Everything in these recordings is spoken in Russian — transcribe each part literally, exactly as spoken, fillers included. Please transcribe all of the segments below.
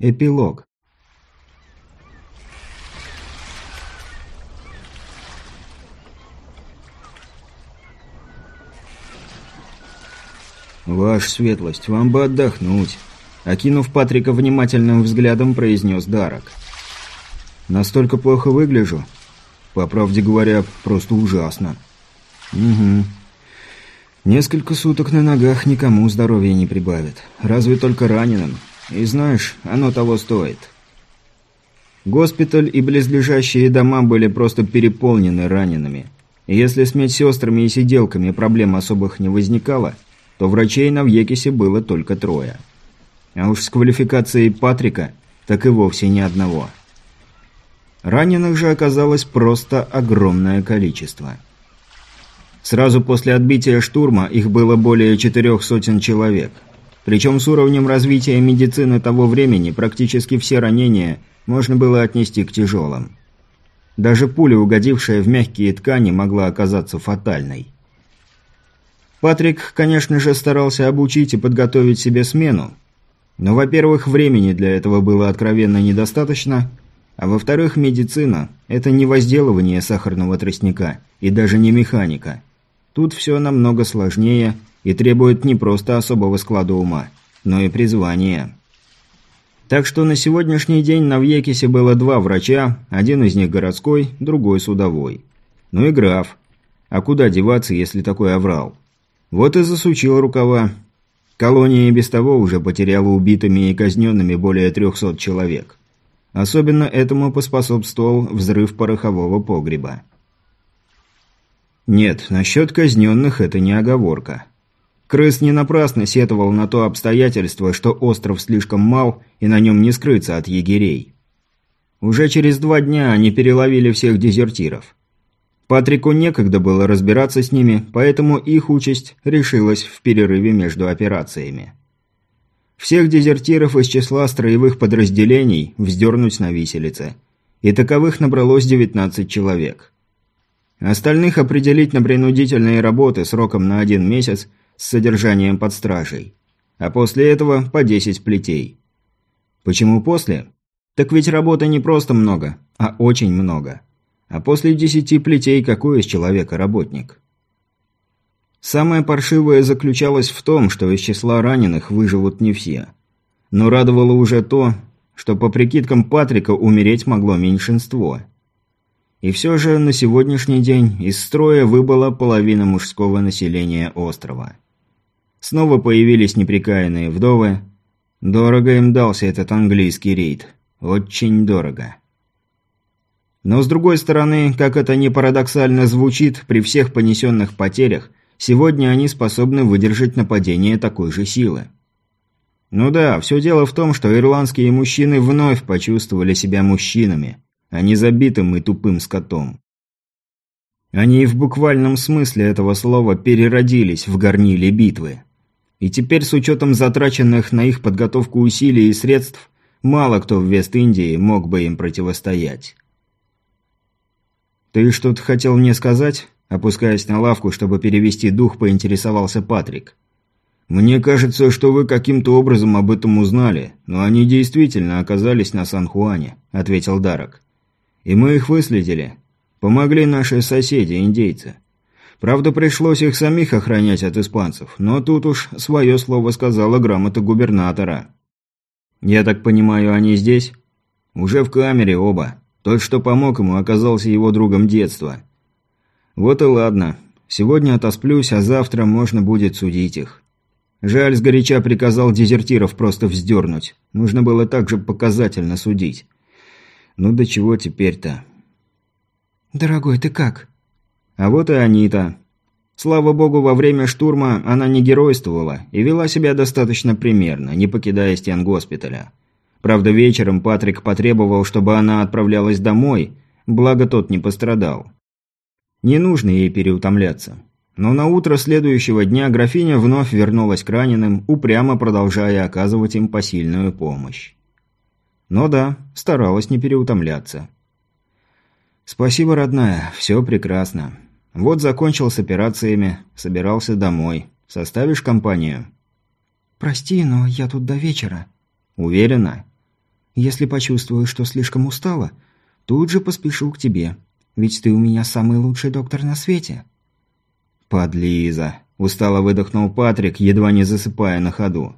Эпилог. «Ваша светлость, вам бы отдохнуть», — окинув Патрика внимательным взглядом, произнес Дарак. «Настолько плохо выгляжу?» «По правде говоря, просто ужасно». «Угу. Несколько суток на ногах никому здоровья не прибавит, разве только раненым. И знаешь, оно того стоит». Госпиталь и близлежащие дома были просто переполнены ранеными. И если с медсестрами и сиделками проблем особых не возникало, то врачей на Вьекисе было только трое. А уж с квалификацией Патрика так и вовсе ни одного. Раненых же оказалось просто огромное количество. Сразу после отбития штурма их было более четырех сотен человек. Причем с уровнем развития медицины того времени практически все ранения можно было отнести к тяжелым. Даже пуля, угодившая в мягкие ткани, могла оказаться фатальной. Патрик, конечно же, старался обучить и подготовить себе смену. Но, во-первых, времени для этого было откровенно недостаточно, а во-вторых, медицина – это не возделывание сахарного тростника и даже не механика. Тут все намного сложнее и требует не просто особого склада ума, но и призвания. Так что на сегодняшний день на Вьекисе было два врача, один из них городской, другой судовой. Ну и граф. А куда деваться, если такой оврал? Вот и засучил рукава. Колония и без того уже потеряла убитыми и казненными более трехсот человек. Особенно этому поспособствовал взрыв порохового погреба. Нет, насчет казненных это не оговорка. Крыс не напрасно сетовал на то обстоятельство, что остров слишком мал и на нем не скрыться от егерей. Уже через два дня они переловили всех дезертиров. Патрику некогда было разбираться с ними, поэтому их участь решилась в перерыве между операциями. Всех дезертиров из числа строевых подразделений вздернуть на виселице, и таковых набралось девятнадцать человек. Остальных определить на принудительные работы сроком на один месяц с содержанием под стражей, а после этого по десять плетей. Почему после? Так ведь работы не просто много, а очень много. А после десяти плетей какой из человека работник? Самое паршивое заключалось в том, что из числа раненых выживут не все. Но радовало уже то, что по прикидкам Патрика умереть могло меньшинство. И все же на сегодняшний день из строя выбыла половина мужского населения острова. Снова появились неприкаянные вдовы. Дорого им дался этот английский рейд. Очень дорого. Но с другой стороны, как это ни парадоксально звучит, при всех понесенных потерях, сегодня они способны выдержать нападение такой же силы. Ну да, все дело в том, что ирландские мужчины вновь почувствовали себя мужчинами, а не забитым и тупым скотом. Они и в буквальном смысле этого слова переродились в горниле битвы. И теперь, с учетом затраченных на их подготовку усилий и средств, мало кто в Вест-Индии мог бы им противостоять. «Ты что-то хотел мне сказать?» Опускаясь на лавку, чтобы перевести дух, поинтересовался Патрик. «Мне кажется, что вы каким-то образом об этом узнали, но они действительно оказались на Сан-Хуане», — ответил Дарак. «И мы их выследили. Помогли наши соседи, индейцы. Правда, пришлось их самих охранять от испанцев, но тут уж свое слово сказала грамота губернатора». «Я так понимаю, они здесь?» «Уже в камере оба. Тот, что помог ему, оказался его другом детства». «Вот и ладно. Сегодня отосплюсь, а завтра можно будет судить их. Жаль, сгоряча приказал дезертиров просто вздернуть. Нужно было также показательно судить. Ну до чего теперь-то?» «Дорогой, ты как?» А вот и Анита. Слава богу, во время штурма она не геройствовала и вела себя достаточно примерно, не покидая стен госпиталя. Правда, вечером Патрик потребовал, чтобы она отправлялась домой, благо тот не пострадал. Не нужно ей переутомляться. Но на утро следующего дня графиня вновь вернулась к раненым, упрямо продолжая оказывать им посильную помощь. Но да, старалась не переутомляться. «Спасибо, родная, все прекрасно. Вот закончил с операциями, собирался домой. Составишь компанию?» «Прости, но я тут до вечера». «Уверена?» Если почувствую, что слишком устала, тут же поспешу к тебе. Ведь ты у меня самый лучший доктор на свете». «Подлиза», – устало выдохнул Патрик, едва не засыпая на ходу.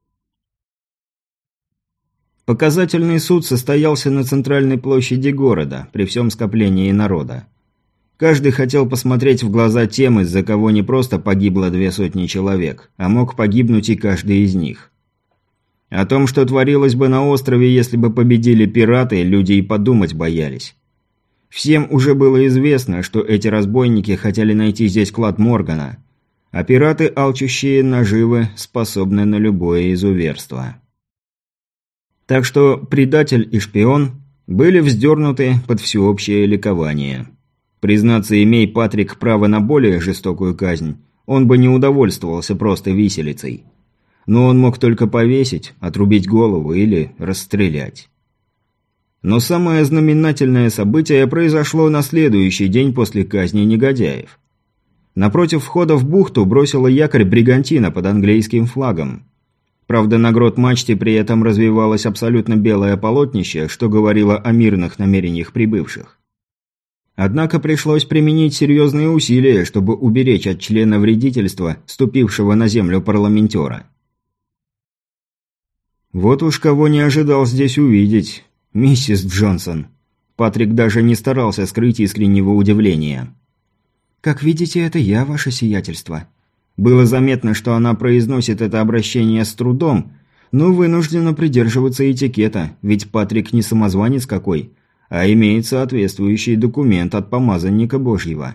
Показательный суд состоялся на центральной площади города, при всем скоплении народа. Каждый хотел посмотреть в глаза тем, из-за кого не просто погибло две сотни человек, а мог погибнуть и каждый из них. О том, что творилось бы на острове, если бы победили пираты, люди и подумать боялись. Всем уже было известно, что эти разбойники хотели найти здесь клад Моргана, а пираты, алчущие наживы, способны на любое изуверство. Так что предатель и шпион были вздернуты под всеобщее ликование. Признаться, имей Патрик право на более жестокую казнь, он бы не удовольствовался просто виселицей. Но он мог только повесить, отрубить голову или расстрелять. Но самое знаменательное событие произошло на следующий день после казни негодяев. Напротив входа в бухту бросила якорь бригантина под английским флагом. Правда, на грот-мачте при этом развивалось абсолютно белое полотнище, что говорило о мирных намерениях прибывших. Однако пришлось применить серьезные усилия, чтобы уберечь от члена вредительства, ступившего на землю парламентера. Вот уж кого не ожидал здесь увидеть. «Миссис Джонсон». Патрик даже не старался скрыть искреннего удивления. «Как видите, это я, ваше сиятельство». Было заметно, что она произносит это обращение с трудом, но вынуждена придерживаться этикета, ведь Патрик не самозванец какой, а имеет соответствующий документ от помазанника Божьего.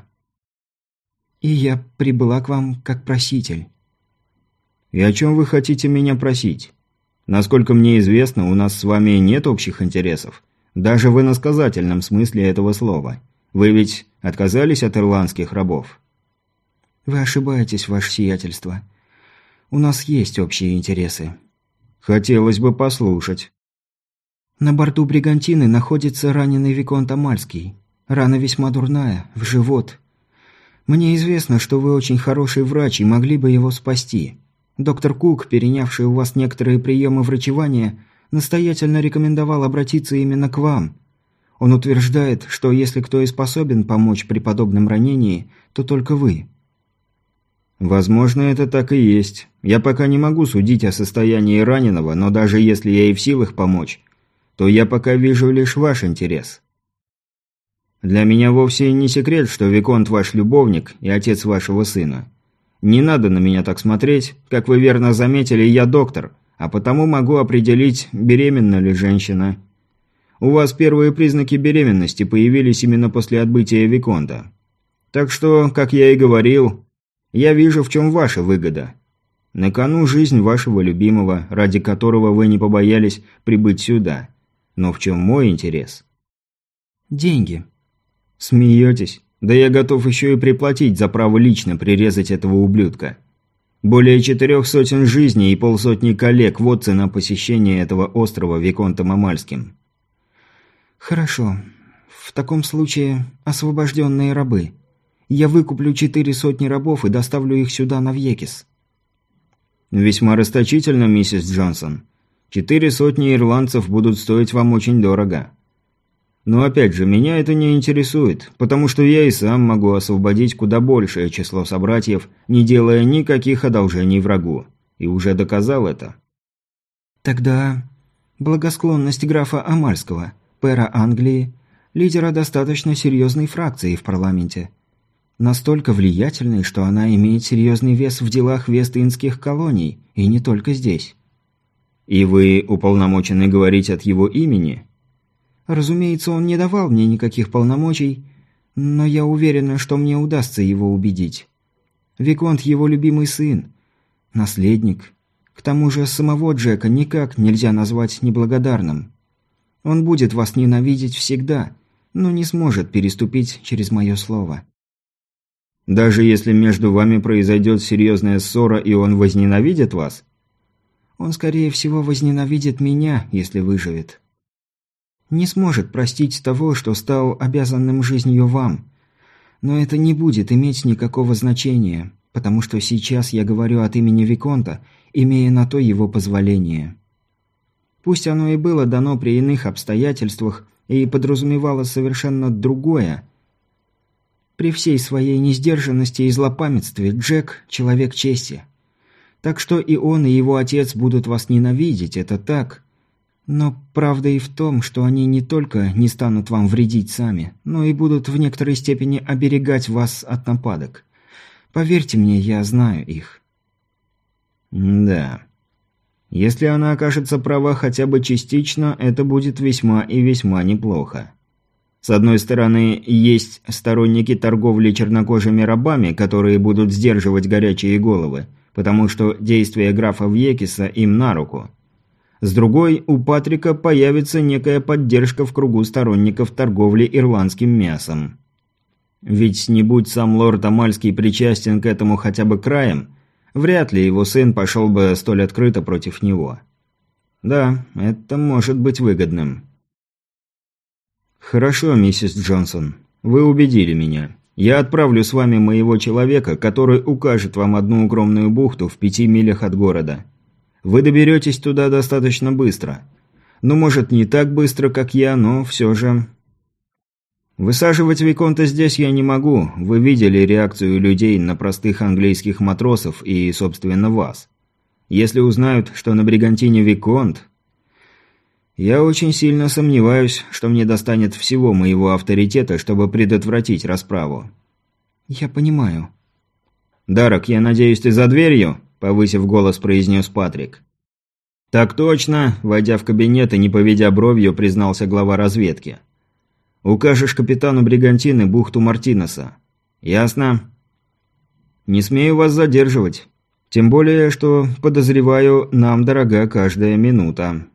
«И я прибыла к вам как проситель». «И о чем вы хотите меня просить? Насколько мне известно, у нас с вами нет общих интересов, даже в иносказательном смысле этого слова. Вы ведь отказались от ирландских рабов?» «Вы ошибаетесь, ваше сиятельство. У нас есть общие интересы». «Хотелось бы послушать». «На борту бригантины находится раненый виконт Амальский. Рана весьма дурная, в живот. Мне известно, что вы очень хороший врач и могли бы его спасти. Доктор Кук, перенявший у вас некоторые приемы врачевания, настоятельно рекомендовал обратиться именно к вам. Он утверждает, что если кто и способен помочь при подобном ранении, то только вы». «Возможно, это так и есть. Я пока не могу судить о состоянии раненого, но даже если я и в силах помочь, то я пока вижу лишь ваш интерес. Для меня вовсе не секрет, что виконт ваш любовник и отец вашего сына. Не надо на меня так смотреть. Как вы верно заметили, я доктор, а потому могу определить, беременна ли женщина. У вас первые признаки беременности появились именно после отбытия виконта. Так что, как я и говорил, я вижу, в чем ваша выгода. На кону жизнь вашего любимого, ради которого вы не побоялись прибыть сюда. Но в чем мой интерес?» «Деньги». «Смеетесь? Да я готов еще и приплатить за право лично прирезать этого ублюдка. Более четырех сотен жизней и полсотни коллег – вот цена посещения этого острова виконтом Амальским». «Хорошо. В таком случае освобожденные рабы. Я выкуплю четыре сотни рабов и доставлю их сюда на Вьекис». «Весьма расточительно, миссис Джонсон. Четыре сотни ирландцев будут стоить вам очень дорого. Но опять же, меня это не интересует, потому что я и сам могу освободить куда большее число собратьев, не делая никаких одолжений врагу. И уже доказал это». «Тогда благосклонность графа Амальского, пэра Англии, лидера достаточно серьезной фракции в парламенте. Настолько влиятельной, что она имеет серьезный вес в делах вест-индских колоний, и не только здесь». «И вы уполномочены говорить от его имени?» «Разумеется, он не давал мне никаких полномочий, но я уверена, что мне удастся его убедить. Виконт – его любимый сын, наследник. К тому же самого Джека никак нельзя назвать неблагодарным. Он будет вас ненавидеть всегда, но не сможет переступить через мое слово». «Даже если между вами произойдет серьезная ссора, и он возненавидит вас?» «Он, скорее всего, возненавидит меня, если выживет. Не сможет простить того, что стал обязанным жизнью вам. Но это не будет иметь никакого значения, потому что сейчас я говорю от имени виконта, имея на то его позволение». Пусть оно и было дано при иных обстоятельствах и подразумевало совершенно другое. При всей своей несдержанности и злопамятстве Джек – человек чести. Так что и он, и его отец будут вас ненавидеть, это так. Но правда и в том, что они не только не станут вам вредить сами, но и будут в некоторой степени оберегать вас от нападок. Поверьте мне, я знаю их. Да. Если она окажется права хотя бы частично, это будет весьма и весьма неплохо. С одной стороны, есть сторонники торговли чернокожими рабами, которые будут сдерживать горячие головы, потому что действия графа Вьекиса им на руку. С другой, у Патрика появится некая поддержка в кругу сторонников торговли ирландским мясом. Ведь не будь сам лорд Амальский причастен к этому хотя бы краем, вряд ли его сын пошел бы столь открыто против него. Да, это может быть выгодным. Хорошо, миссис Джонсон, вы убедили меня. Я отправлю с вами моего человека, который укажет вам одну укромную бухту в пяти милях от города. Вы доберетесь туда достаточно быстро. Ну, может, не так быстро, как я, но все же... Высаживать Виконта здесь я не могу. Вы видели реакцию людей на простых английских матросов и, собственно, вас. Если узнают, что на Бригантине Виконт... Я очень сильно сомневаюсь, что мне достанет всего моего авторитета, чтобы предотвратить расправу. Я понимаю. «Дарок, я надеюсь, ты за дверью?» – повысив голос, произнес Патрик. «Так точно», – войдя в кабинет и не поведя бровью, признался глава разведки. «Укажешь капитану Бригантины бухту Мартинеса. Ясно?» «Не смею вас задерживать. Тем более, что, подозреваю, нам дорога каждая минута».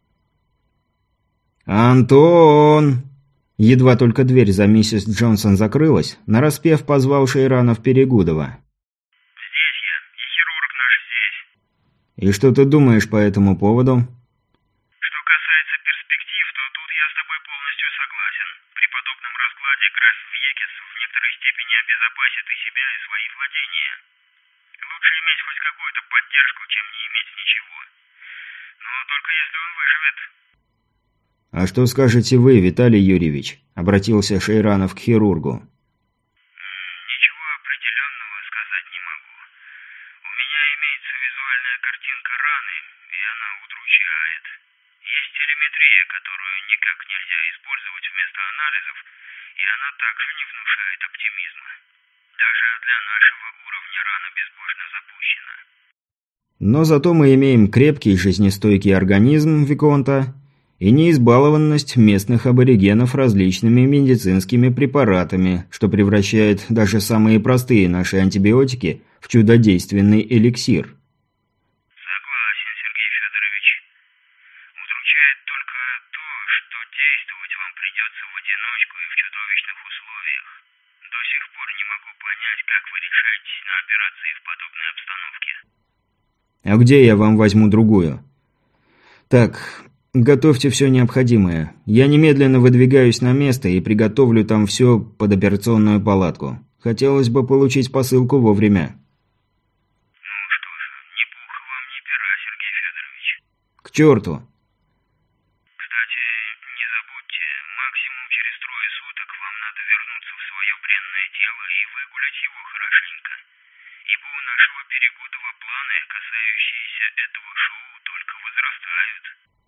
«Антон!» Едва только дверь за миссис Джонсон закрылась, нараспев позвал Шейранов Перегудова. «Здесь я, и хирург наш здесь». «И что ты думаешь по этому поводу?» «Что касается перспектив, то тут я с тобой полностью согласен. При подобном раскладе граф Вьекис в некоторой степени обезопасит и себя, и свои владения. Лучше иметь хоть какую-то поддержку, чем не иметь ничего. Но только если он выживет». «А что скажете вы, Виталий Юрьевич?» – обратился Шейранов к хирургу. «Ничего определенного сказать не могу. У меня имеется визуальная картинка раны, и она удручает. Есть телеметрия, которую никак нельзя использовать вместо анализов, и она также не внушает оптимизма. Даже для нашего уровня рана безбожно запущена». «Но зато мы имеем крепкий жизнестойкий организм Виконта и неизбалованность местных аборигенов различными медицинскими препаратами, что превращает даже самые простые наши антибиотики в чудодейственный эликсир». «Согласен, Сергей Федорович. Удручает только то, что действовать вам придется в одиночку и в чудовищных условиях. До сих пор не могу понять, как вы решаетесь на операции в подобной обстановке». «А где я вам возьму другую?» «Так, готовьте все необходимое. Я немедленно выдвигаюсь на место и приготовлю там все под операционную палатку. Хотелось бы получить посылку вовремя». «Ну что же, ни пуха вам, ни пера, Сергей Федорович». «К черту!» «Кстати, не забудьте, максимум через трое суток вам надо вернуться в свое бренное тело и выгулять его хорошенько. Ибо у нашего Перегудова планы, касающиеся этого шоу, только возрастают».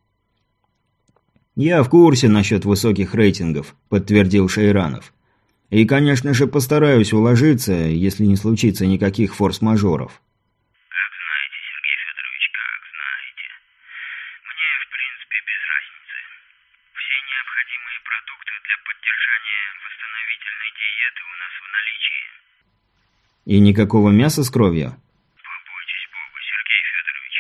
«Я в курсе насчет высоких рейтингов», – подтвердил Шейранов. «И, конечно же, постараюсь уложиться, если не случится никаких форс-мажоров». «Как знаете, Сергей Федорович, как знаете. Мне, в принципе, без разницы. Все необходимые продукты для поддержания восстановительной диеты у нас в наличии». «И никакого мяса с кровью?» «Побойтесь Бога, Сергей Федорович».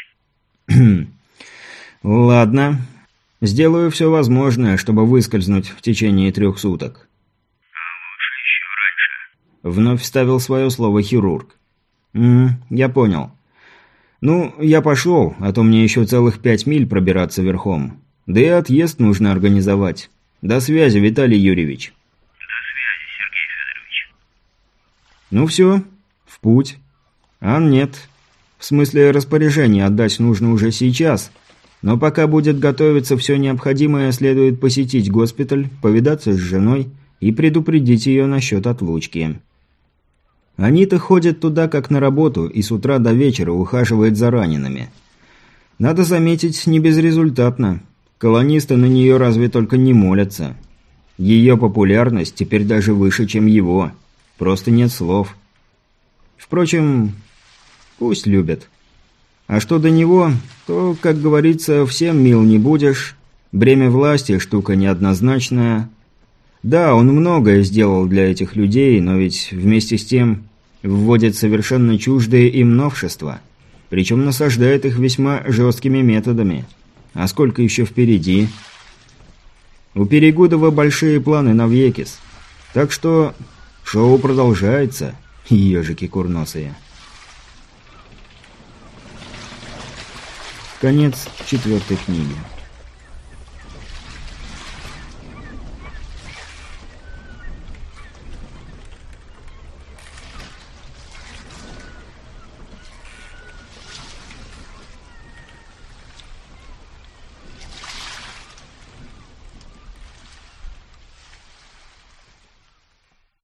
«Ладно. Сделаю все возможное, чтобы выскользнуть в течение трех суток». «А лучше еще раньше». Вновь вставил свое слово хирург. «М, я понял. Ну, я пошел, а то мне еще целых пять миль пробираться верхом. Да и отъезд нужно организовать. До связи, Виталий Юрьевич». «До связи, Сергей Федорович». «Ну все, в путь. А нет. В смысле, распоряжение отдать нужно уже сейчас. Но пока будет готовиться все необходимое, следует посетить госпиталь, повидаться с женой и предупредить ее насчет отлучки. Анита ходит туда как на работу и с утра до вечера ухаживает за ранеными. Надо заметить, не безрезультатно. Колонисты на нее разве только не молятся. Ее популярность теперь даже выше, чем его. Просто нет слов. Впрочем, пусть любят. А что до него, то, как говорится, всем мил не будешь. Бремя власти – штука неоднозначная. Да, он многое сделал для этих людей, но ведь вместе с тем вводит совершенно чуждые им новшества. Причем насаждает их весьма жесткими методами. А сколько еще впереди? У Перегудова большие планы на Вьекис. Так что шоу продолжается, ежики курносые. Конец четвертой книги.